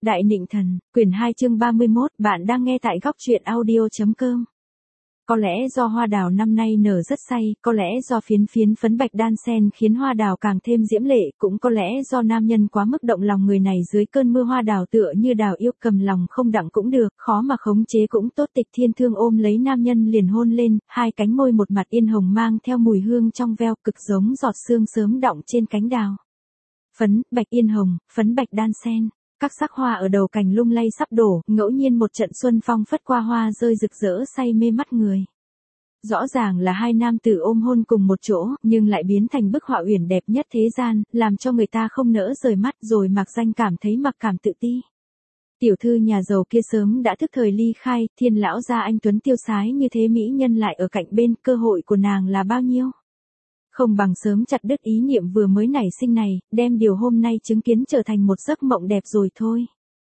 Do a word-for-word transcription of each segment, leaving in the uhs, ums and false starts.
Đại Nịnh Thần, quyển hai chương ba mươi mốt, bạn đang nghe tại góc truyện audio.com. Có lẽ do hoa đào năm nay nở rất say, có lẽ do phiến phiến phấn bạch đan sen khiến hoa đào càng thêm diễm lệ, cũng có lẽ do nam nhân quá mức động lòng người này dưới cơn mưa hoa đào tựa như đào yêu cầm lòng không đặng cũng được, khó mà khống chế cũng tốt. Tịch Thiên Thương ôm lấy nam nhân liền hôn lên, hai cánh môi một mặt yên hồng mang theo mùi hương trong veo cực giống giọt sương sớm đọng trên cánh đào. Phấn, bạch yên hồng, phấn bạch đan sen. Các sắc hoa ở đầu cành lung lay sắp đổ, ngẫu nhiên một trận xuân phong phất qua hoa rơi rực rỡ say mê mắt người. Rõ ràng là hai nam tử ôm hôn cùng một chỗ, nhưng lại biến thành bức họa uyển đẹp nhất thế gian, làm cho người ta không nỡ rời mắt, rồi mặc danh cảm thấy mặc cảm tự ti. Tiểu thư nhà giàu kia sớm đã thức thời ly khai, Thiên lão gia anh tuấn tiêu sái như thế mỹ nhân lại ở cạnh bên, cơ hội của nàng là bao nhiêu? Không bằng sớm chặt đứt ý niệm vừa mới nảy sinh này, đem điều hôm nay chứng kiến trở thành một giấc mộng đẹp rồi thôi.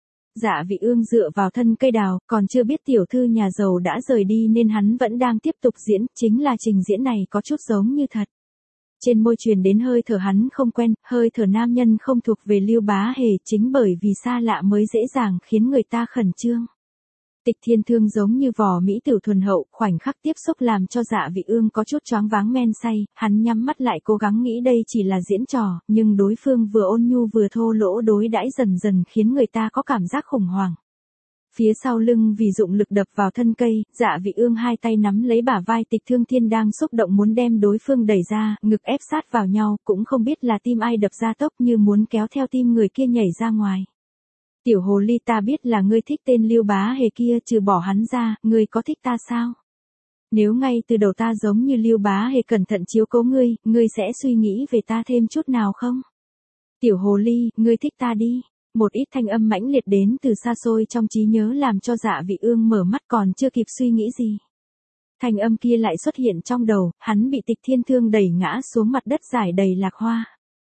Dạ Vị Ương dựa vào thân cây đào, còn chưa biết tiểu thư nhà giàu đã rời đi nên hắn vẫn đang tiếp tục diễn, chính là trình diễn này có chút giống như thật. Trên môi truyền đến hơi thở hắn không quen, hơi thở nam nhân không thuộc về Lưu Bá Hề, chính bởi vì xa lạ mới dễ dàng khiến người ta khẩn trương. Tịch Thiên Thương giống như vò mỹ tử thuần hậu, khoảnh khắc tiếp xúc làm cho Dạ Vị Ương có chút choáng váng men say, hắn nhắm mắt lại cố gắng nghĩ đây chỉ là diễn trò, nhưng đối phương vừa ôn nhu vừa thô lỗ đối đãi dần dần khiến người ta có cảm giác khủng hoảng. Phía sau lưng vì dụng lực đập vào thân cây, Dạ Vị Ương hai tay nắm lấy bả vai Tịch Thương Thiên đang xúc động muốn đem đối phương đẩy ra, ngực ép sát vào nhau, cũng không biết là tim ai đập ra tốc như muốn kéo theo tim người kia nhảy ra ngoài. Tiểu hồ ly, ta biết là ngươi thích tên Lưu Bá Hề kia, trừ bỏ hắn ra, ngươi có thích ta sao? Nếu ngay từ đầu ta giống như Lưu Bá Hề cẩn thận chiếu cố ngươi, ngươi sẽ suy nghĩ về ta thêm chút nào không? Tiểu hồ ly, ngươi thích ta đi. Một ít thanh âm mãnh liệt đến từ xa xôi trong trí nhớ làm cho Dạ Vị Ương mở mắt còn chưa kịp suy nghĩ gì. Thanh âm kia lại xuất hiện trong đầu, hắn bị Tịch Thiên Thương đẩy ngã xuống mặt đất rải đầy lạc hoa.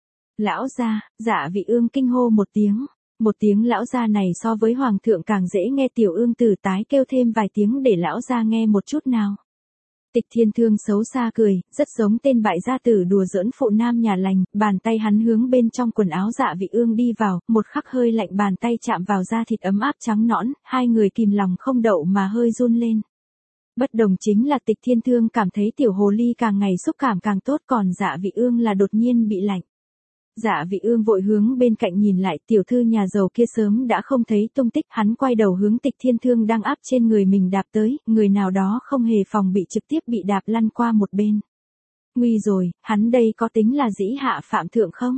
Lão gia, Dạ Vị Ương kinh hô một tiếng. Một tiếng lão gia này so với hoàng thượng càng dễ nghe, tiểu ương tử tái kêu thêm vài tiếng để lão gia nghe một chút nào. Tịch Thiên Thương xấu xa cười, rất giống tên bại gia tử đùa giỡn phụ nam nhà lành, bàn tay hắn hướng bên trong quần áo Dạ Vị Ương đi vào, một khắc hơi lạnh bàn tay chạm vào da thịt ấm áp trắng nõn, hai người kìm lòng không đậu mà hơi run lên. Bất đồng chính là Tịch Thiên Thương cảm thấy tiểu hồ ly càng ngày xúc cảm càng tốt, còn Dạ Vị Ương là đột nhiên bị lạnh. Dạ Vị Ương vội hướng bên cạnh nhìn lại, tiểu thư nhà giàu kia sớm đã không thấy tung tích, hắn quay đầu hướng Tịch Thiên Thương đang áp trên người mình đạp tới, người nào đó không hề phòng bị trực tiếp bị đạp lăn qua một bên. Nguy rồi, hắn đây có tính là dĩ hạ phạm thượng không?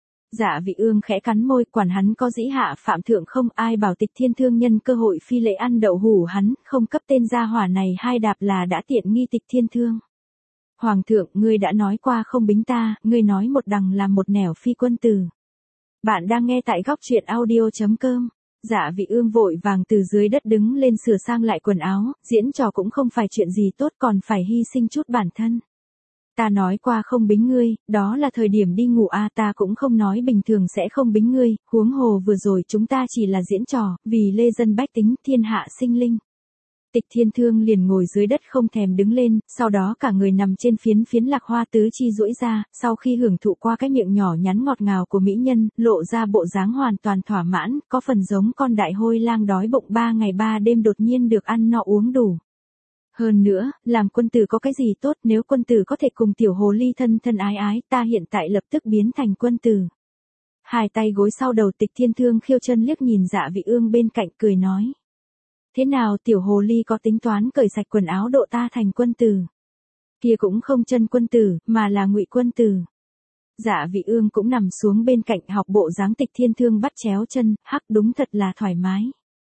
Dạ Vị Ương khẽ cắn môi, quản hắn có dĩ hạ phạm thượng không, ai bảo Tịch Thiên Thương nhân cơ hội phi lễ ăn đậu hủ hắn, không cấp tên gia hỏa này hai đạp là đã tiện nghi Tịch Thiên Thương. Hoàng thượng, ngươi đã nói qua không bính ta, ngươi nói một đằng làm một nẻo phi quân tử. Bạn đang nghe tại góc truyện audio.com. Dạ Vị Ương vội vàng từ dưới đất đứng lên sửa sang lại quần áo, diễn trò cũng không phải chuyện gì tốt còn phải hy sinh chút bản thân. Ta nói qua không bính ngươi, đó là thời điểm đi ngủ a, ta cũng không nói bình thường sẽ không bính ngươi, huống hồ vừa rồi chúng ta chỉ là diễn trò, vì lê dân bách tính, thiên hạ sinh linh. Tịch Thiên Thương liền ngồi dưới đất không thèm đứng lên, sau đó cả người nằm trên phiến phiến lạc hoa tứ chi duỗi ra, sau khi hưởng thụ qua cái miệng nhỏ nhắn ngọt ngào của mỹ nhân, lộ ra bộ dáng hoàn toàn thỏa mãn, có phần giống con đại hôi lang đói bụng ba ngày ba đêm đột nhiên được ăn no uống đủ. Hơn nữa, làm quân tử có cái gì tốt, nếu quân tử có thể cùng tiểu hồ ly thân thân ái ái, ta hiện tại lập tức biến thành quân tử. Hai tay gối sau đầu, Tịch Thiên Thương khiêu chân liếc nhìn Dạ Vị Ương bên cạnh cười nói. Thế nào, tiểu hồ ly có tính toán cởi sạch quần áo độ ta thành quân tử? Kia cũng không chân quân tử, mà là ngụy quân tử. Dạ Vị Ương cũng nằm xuống bên cạnh học bộ dáng Tịch Thiên Thương bắt chéo chân, hắc đúng thật là thoải mái.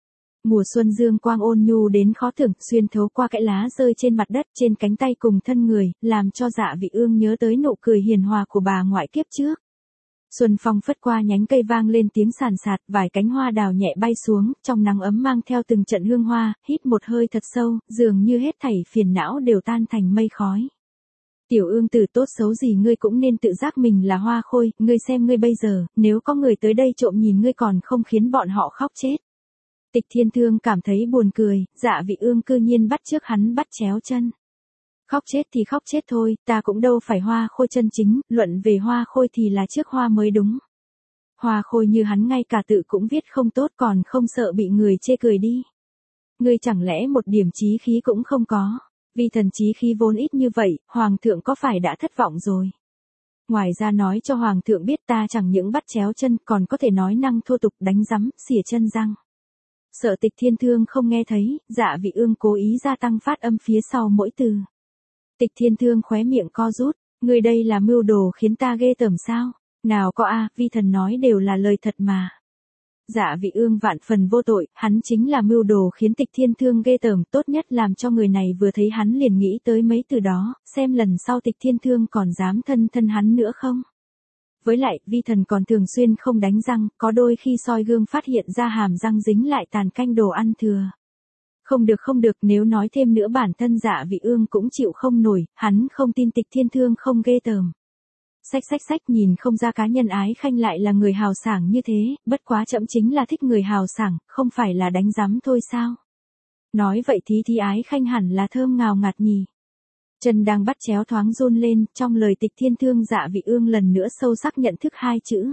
Mùa xuân dương quang ôn nhu đến khó tưởng, xuyên thấu qua cái lá rơi trên mặt đất, trên cánh tay cùng thân người, làm cho Dạ Vị Ương nhớ tới nụ cười hiền hòa của bà ngoại kiếp trước. Xuân phong phất qua nhánh cây vang lên tiếng sàn sạt, vài cánh hoa đào nhẹ bay xuống, trong nắng ấm mang theo từng trận hương hoa, hít một hơi thật sâu, dường như hết thảy phiền não đều tan thành mây khói. Tiểu ương tử tốt xấu gì ngươi cũng nên tự giác mình là hoa khôi, ngươi xem ngươi bây giờ, nếu có người tới đây trộm nhìn ngươi còn không khiến bọn họ khóc chết. Tịch Thiên Thương cảm thấy buồn cười, Dạ Vị Ương cư nhiên bắt chước hắn bắt chéo chân. Khóc chết thì khóc chết thôi, ta cũng đâu phải hoa khôi chân chính, luận về hoa khôi thì là trước hoa mới đúng. Hoa Khôi như hắn ngay cả tự cũng viết không tốt còn không sợ bị người chê cười đi. Ngươi chẳng lẽ một điểm chí khí cũng không có, vì thần chí khí vốn ít như vậy, Hoàng thượng có phải đã thất vọng rồi. Ngoài ra nói cho Hoàng thượng biết ta chẳng những bắt chéo chân còn có thể nói năng thô tục đánh rắm, xỉa chân răng. Sợ Tịch Thiên Thương không nghe thấy, Dạ Vị Ương cố ý gia tăng phát âm phía sau mỗi từ. Tịch Thiên Thương khóe miệng co rút, ngươi đây là mưu đồ khiến ta ghê tởm sao? Nào có a, vi thần nói đều là lời thật mà. Dạ Vị Ương vạn phần vô tội, hắn chính là mưu đồ khiến Tịch Thiên Thương ghê tởm, tốt nhất làm cho người này vừa thấy hắn liền nghĩ tới mấy từ đó, xem lần sau Tịch Thiên Thương còn dám thân thân hắn nữa không. Với lại, vi thần còn thường xuyên không đánh răng, có đôi khi soi gương phát hiện ra hàm răng dính lại tàn canh đồ ăn thừa. Không được không được, nếu nói thêm nữa bản thân Dạ Vị Ương cũng chịu không nổi, hắn không tin Tịch Thiên Thương không ghê tởm. Xách xách xách, nhìn không ra cá nhân Ái Khanh lại là người hào sảng như thế, bất quá trẫm chính là thích người hào sảng, không phải là đánh rắm thôi sao. Nói vậy thì thì Ái Khanh hẳn là thơm ngào ngạt nhỉ. Chân đang bắt chéo thoáng run lên, trong lời Tịch Thiên Thương Dạ Vị Ương lần nữa sâu sắc nhận thức hai chữ.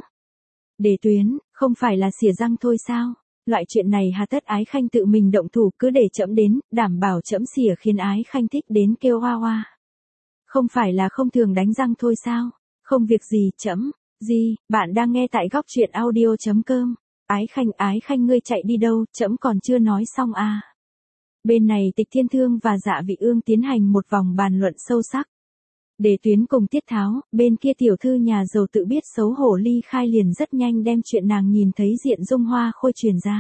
Đề tuyến, không phải là xỉa răng thôi sao, loại chuyện này hà tất Ái Khanh tự mình động thủ, cứ để trẫm đến, đảm bảo trẫm xỉa khiến Ái Khanh thích đến kêu hoa hoa. Không phải là không thường đánh răng thôi sao, không việc gì trẫm, gì, bạn đang nghe tại góc truyện audio chấm com, Ái Khanh Ái Khanh ngươi chạy đi đâu, trẫm còn chưa nói xong à. Bên này Tịch Thiên Thương và Dạ Vị Ương tiến hành một vòng bàn luận sâu sắc. Đề tuyến cùng tiết tháo, bên kia tiểu thư nhà giàu tự biết xấu hổ ly khai liền rất nhanh đem chuyện nàng nhìn thấy diện dung Hoa Khôi truyền ra.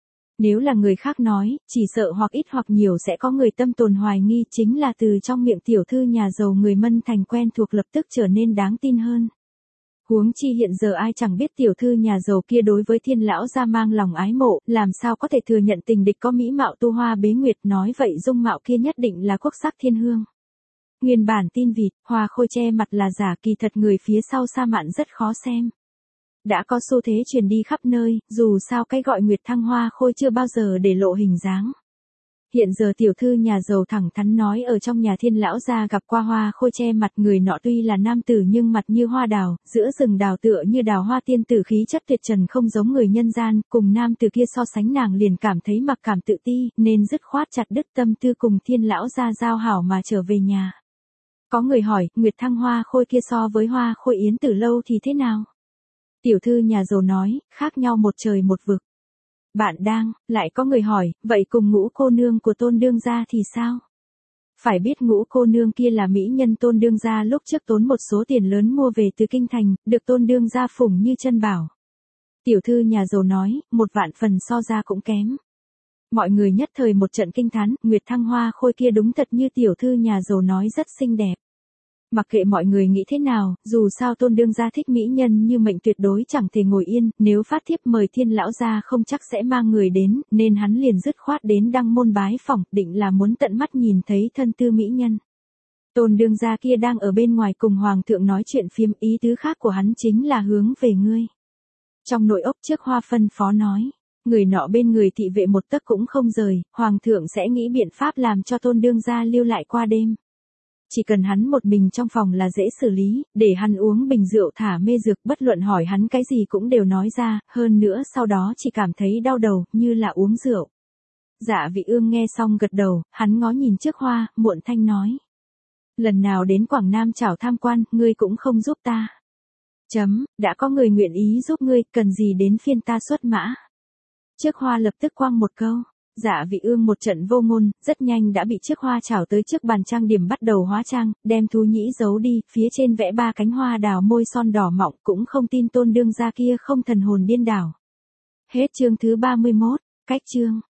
Nếu là người khác nói, chỉ sợ hoặc ít hoặc nhiều sẽ có người tâm tồn hoài nghi, chính là từ trong miệng tiểu thư nhà giàu người Mân Thành quen thuộc lập tức trở nên đáng tin hơn. Huống chi hiện giờ ai chẳng biết tiểu thư nhà giàu kia đối với Thiên lão gia mang lòng ái mộ, làm sao có thể thừa nhận tình địch có mỹ mạo tu hoa bế nguyệt, nói vậy dung mạo kia nhất định là quốc sắc thiên hương. Nguyên bản tin vịt, Hoa Khôi che mặt là giả, kỳ thật người phía sau sa mạn rất khó xem. Đã có xu thế truyền đi khắp nơi, dù sao cái gọi Nguyệt Thăng Hoa Khôi chưa bao giờ để lộ hình dáng. Hiện giờ tiểu thư nhà giàu thẳng thắn nói ở trong nhà Thiên lão gia gặp qua Hoa Khôi che mặt, người nọ tuy là nam tử nhưng mặt như hoa đào, giữa rừng đào tựa như đào hoa, tiên tử khí chất tuyệt trần không giống người nhân gian, cùng nam tử kia so sánh nàng liền cảm thấy mặc cảm tự ti, nên dứt khoát chặt đứt tâm tư cùng Thiên lão gia giao hảo mà trở về nhà. Có người hỏi, Nguyệt Thăng Hoa Khôi kia so với Hoa Khôi Yến Tử Lâu thì thế nào? Tiểu thư nhà giàu nói, khác nhau một trời một vực. Bạn đang, lại có người hỏi, vậy cùng Ngũ cô nương của Tôn đương gia thì sao? Phải biết Ngũ cô nương kia là mỹ nhân Tôn đương gia lúc trước tốn một số tiền lớn mua về từ kinh thành, được Tôn đương gia phủng như chân bảo. Tiểu thư nhà giàu nói, một vạn phần so ra cũng kém. Mọi người nhất thời một trận kinh thán, Nguyệt Thăng Hoa Khôi kia đúng thật như tiểu thư nhà giàu nói rất xinh đẹp. Mặc kệ mọi người nghĩ thế nào, dù sao Tôn đương gia thích mỹ nhân như mệnh tuyệt đối chẳng thể ngồi yên, nếu phát thiếp mời Thiên lão gia không chắc sẽ mang người đến, nên hắn liền dứt khoát đến đăng môn bái phỏng, định là muốn tận mắt nhìn thấy thân tư mỹ nhân. Tôn đương gia kia đang ở bên ngoài cùng hoàng thượng nói chuyện phiếm, ý tứ khác của hắn chính là hướng về ngươi. Trong nội ốc trước Hoa phân phó nói, người nọ bên người thị vệ một tấc cũng không rời, hoàng thượng sẽ nghĩ biện pháp làm cho Tôn đương gia lưu lại qua đêm. Chỉ cần hắn một mình trong phòng là dễ xử lý, để hắn uống bình rượu thả mê dược, bất luận hỏi hắn cái gì cũng đều nói ra, hơn nữa sau đó chỉ cảm thấy đau đầu, như là uống rượu. Dạ Vị Ương nghe xong gật đầu, hắn ngó nhìn trước Hoa, muộn thanh nói. Lần nào đến Quảng Nam chảo tham quan, ngươi cũng không giúp ta. Chấm, đã có người nguyện ý giúp ngươi, cần gì đến phiên ta xuất mã. Trước Hoa lập tức quăng một câu. Dạ Vị Ương một trận vô ngôn, rất nhanh đã bị trước Hoa chảo tới trước bàn trang điểm bắt đầu hóa trang, đem thú nhĩ giấu đi, phía trên vẽ ba cánh hoa đào môi son đỏ mọng, cũng không tin Tôn đương gia kia không thần hồn điên đảo. Hết chương thứ ba mươi mốt, cách chương.